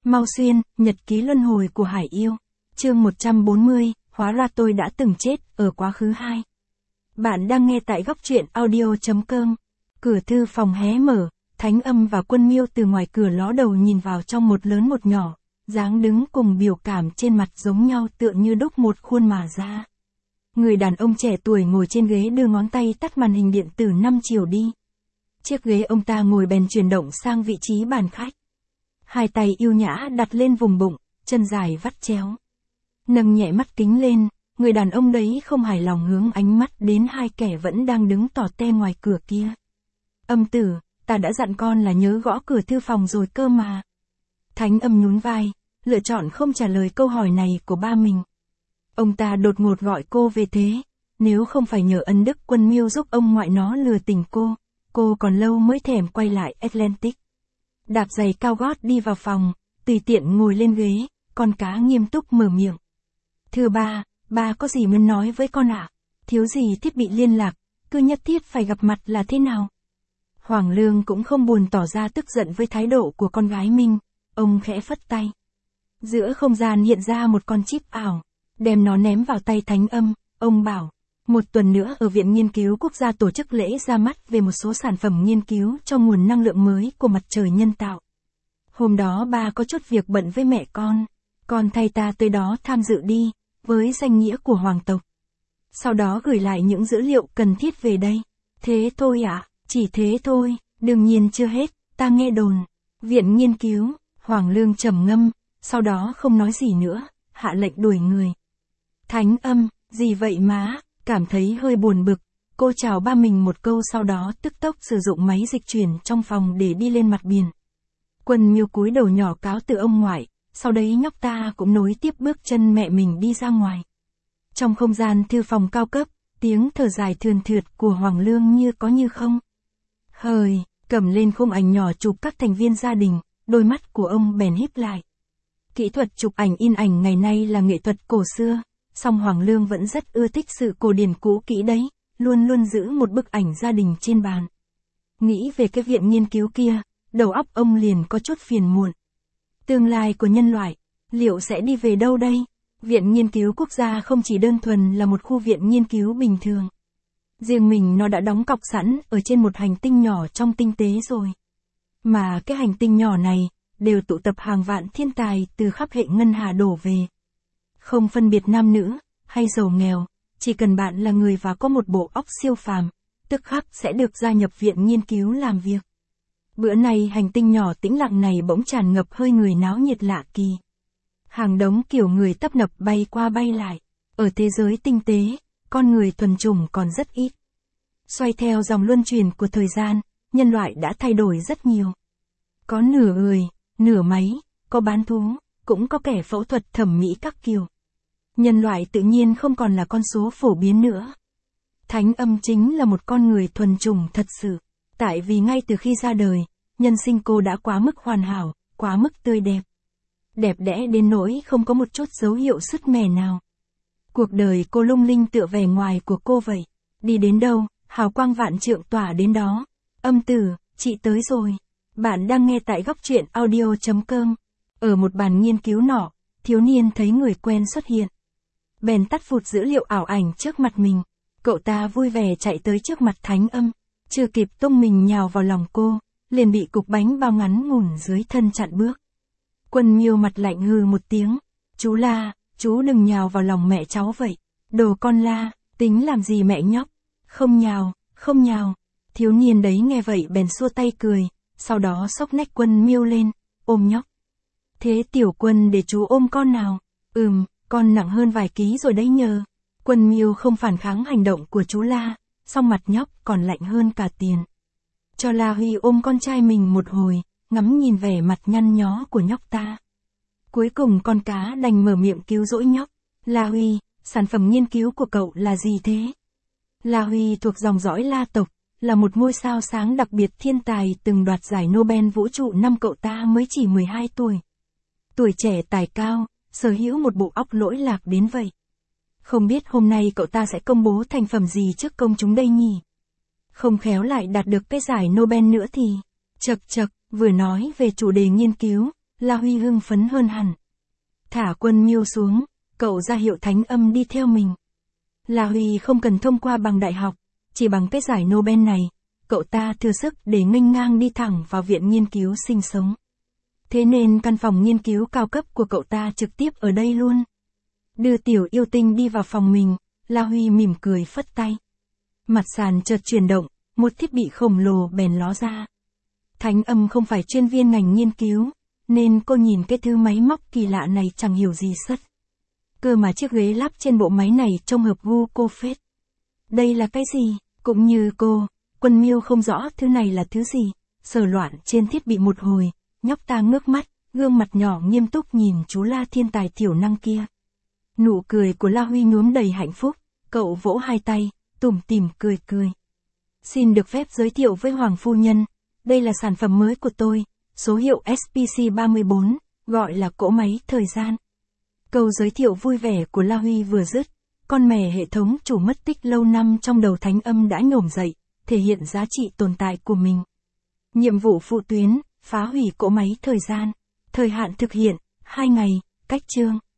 Mau Xuyên, nhật ký luân hồi của Hải Yêu. Chương 140, hóa ra tôi đã từng chết ở quá khứ 2. Bạn đang nghe tại góc truyện audio.com. Cửa thư phòng hé mở, Thánh Âm và Quân Miêu từ ngoài cửa ló đầu nhìn vào trong một lớn một nhỏ, dáng đứng cùng biểu cảm trên mặt giống nhau tựa như đúc một khuôn mà ra. Người đàn ông trẻ tuổi ngồi trên ghế đưa ngón tay tắt màn hình điện tử 5 chiều đi. Chiếc ghế ông ta ngồi bèn chuyển động sang vị trí bàn khách. Hai tay yêu nhã đặt lên vùng bụng, chân dài vắt chéo. Nâng nhẹ mắt kính lên, người đàn ông đấy không hài lòng hướng ánh mắt đến hai kẻ vẫn đang đứng tỏ te ngoài cửa kia. Âm tử, ta đã dặn con là nhớ gõ cửa thư phòng rồi cơ mà. Thánh Âm nhún vai, lựa chọn không trả lời câu hỏi này của ba mình. Ông ta đột ngột gọi cô về thế, nếu không phải nhờ ân đức Quân Miêu giúp ông ngoại nó lừa tình cô còn lâu mới thèm quay lại Atlantic. Đạp giày cao gót đi vào phòng, tùy tiện ngồi lên ghế, con cá nghiêm túc mở miệng. Thưa ba có gì muốn nói với con ạ? Thiếu gì thiết bị liên lạc, cứ nhất thiết phải gặp mặt là thế nào? Hoàng Lương cũng không buồn tỏ ra tức giận với thái độ của con gái mình, ông khẽ phất tay. Giữa không gian hiện ra một con chip ảo, đem nó ném vào tay Thánh Âm, ông bảo. Một tuần nữa ở Viện Nghiên cứu Quốc gia tổ chức lễ ra mắt về một số sản phẩm nghiên cứu cho nguồn năng lượng mới của mặt trời nhân tạo. Hôm đó ba có chút việc bận với mẹ con thay ta tới đó tham dự đi, với danh nghĩa của hoàng tộc. Sau đó gửi lại những dữ liệu cần thiết về đây. Thế thôi ạ, chỉ thế thôi, đương nhiên chưa hết, ta nghe đồn. Viện Nghiên cứu, Hoàng Lương trầm ngâm, sau đó không nói gì nữa, hạ lệnh đuổi người. Thánh Âm, gì vậy má? Cảm thấy hơi buồn bực, cô chào ba mình một câu sau đó tức tốc sử dụng máy dịch chuyển trong phòng để đi lên mặt biển. Quân Miêu cúi đầu nhỏ cáo từ ông ngoại, sau đấy nhóc ta cũng nối tiếp bước chân mẹ mình đi ra ngoài. Trong không gian thư phòng cao cấp, tiếng thở dài thườn thượt của Hoàng Lương như có như không. Hời, cầm lên khung ảnh nhỏ chụp các thành viên gia đình, đôi mắt của ông bèn híp lại. Kỹ thuật chụp ảnh in ảnh ngày nay là nghệ thuật cổ xưa. Song Hoàng Lương vẫn rất ưa thích sự cổ điển cũ kỹ đấy, luôn luôn giữ một bức ảnh gia đình trên bàn. Nghĩ về cái viện nghiên cứu kia, đầu óc ông liền có chút phiền muộn. Tương lai của nhân loại, liệu sẽ đi về đâu đây? Viện Nghiên cứu Quốc gia không chỉ đơn thuần là một khu viện nghiên cứu bình thường. Riêng mình nó đã đóng cọc sẵn ở trên một hành tinh nhỏ trong tinh tế rồi. Mà cái hành tinh nhỏ này, đều tụ tập hàng vạn thiên tài từ khắp hệ ngân hà đổ về. Không phân biệt nam nữ, hay giàu nghèo, chỉ cần bạn là người và có một bộ óc siêu phàm, tức khắc sẽ được gia nhập viện nghiên cứu làm việc. Bữa này hành tinh nhỏ tĩnh lặng này bỗng tràn ngập hơi người náo nhiệt lạ kỳ. Hàng đống kiểu người tấp nập bay qua bay lại. Ở thế giới tinh tế, con người thuần chủng còn rất ít. Xoay theo dòng luân chuyển của thời gian, nhân loại đã thay đổi rất nhiều. Có nửa người, nửa máy, có bán thú, cũng có kẻ phẫu thuật thẩm mỹ các kiểu. Nhân loại tự nhiên không còn là con số phổ biến nữa. Thánh Âm chính là một con người thuần chủng thật sự. Tại vì ngay từ khi ra đời, nhân sinh cô đã quá mức hoàn hảo, quá mức tươi đẹp. Đẹp đẽ đến nỗi không có một chút dấu hiệu sứt mẻ nào. Cuộc đời cô lung linh tựa vẻ ngoài của cô vậy. Đi đến đâu, hào quang vạn trượng tỏa đến đó. Âm tử, chị tới rồi. Bạn đang nghe tại góc truyện audio.com. Ở một bàn nghiên cứu nọ, thiếu niên thấy người quen xuất hiện. Bèn tắt phụt dữ liệu ảo ảnh trước mặt mình. Cậu ta vui vẻ chạy tới trước mặt Thánh Âm. Chưa kịp tung mình nhào vào lòng cô, liền bị cục bánh bao ngắn ngủn dưới thân chặn bước. Quân Miêu mặt lạnh hừ một tiếng. Chú La, chú đừng nhào vào lòng mẹ cháu vậy. Đồ con La, tính làm gì mẹ nhóc? Không nhào. Thiếu niên đấy nghe vậy bèn xua tay cười, sau đó xốc nách Quân Miêu lên, ôm nhóc. Thế tiểu Quân để chú ôm con nào? Con nặng hơn vài ký rồi đấy nhờ. Quân Miêu không phản kháng hành động của chú La, song mặt nhóc còn lạnh hơn cả tiền. Cho La Huy ôm con trai mình một hồi, ngắm nhìn vẻ mặt nhăn nhó của nhóc ta. Cuối cùng con cá đành mở miệng cứu rỗi nhóc. La Huy, sản phẩm nghiên cứu của cậu là gì thế? La Huy thuộc dòng dõi La tộc, là một ngôi sao sáng đặc biệt thiên tài từng đoạt giải Nobel vũ trụ năm cậu ta mới chỉ 12 tuổi. Tuổi trẻ tài cao, sở hữu một bộ óc lỗi lạc đến vậy. Không biết hôm nay cậu ta sẽ công bố thành phẩm gì trước công chúng đây nhỉ? Không khéo lại đạt được cái giải Nobel nữa thì... Chậc, vừa nói về chủ đề nghiên cứu, La Huy hưng phấn hơn hẳn. Thả Quân Miêu xuống, cậu ra hiệu Thánh Âm đi theo mình. La Huy không cần thông qua bằng đại học, chỉ bằng cái giải Nobel này, cậu ta thừa sức để nghênh ngang đi thẳng vào viện nghiên cứu sinh sống. Thế nên căn phòng nghiên cứu cao cấp của cậu ta trực tiếp ở đây luôn. Đưa tiểu yêu tinh đi vào phòng mình, La Huy mỉm cười phất tay. Mặt sàn chợt chuyển động, một thiết bị khổng lồ bèn ló ra. Thánh Âm không phải chuyên viên ngành nghiên cứu, nên cô nhìn cái thứ máy móc kỳ lạ này chẳng hiểu gì sất. Cơ mà chiếc ghế lắp trên bộ máy này trông hợp gu cô phết. Đây là cái gì? Cũng như cô, Quân Miêu không rõ thứ này là thứ gì. Sờ loạn trên thiết bị một hồi, nhóc ta ngước mắt, gương mặt nhỏ nghiêm túc nhìn chú La thiên tài thiểu năng kia. Nụ cười của La Huy nhuốm đầy hạnh phúc, cậu vỗ hai tay, tủm tỉm cười cười. Xin được phép giới thiệu với Hoàng phu nhân, đây là sản phẩm mới của tôi, số hiệu SPC34, gọi là cỗ máy thời gian. Câu giới thiệu vui vẻ của La Huy vừa dứt, con mè hệ thống chủ mất tích lâu năm trong đầu Thánh Âm đã nhổm dậy, thể hiện giá trị tồn tại của mình. Nhiệm vụ phụ tuyến, phá hủy cỗ máy thời gian. Thời hạn thực hiện, 2 ngày, cách chương.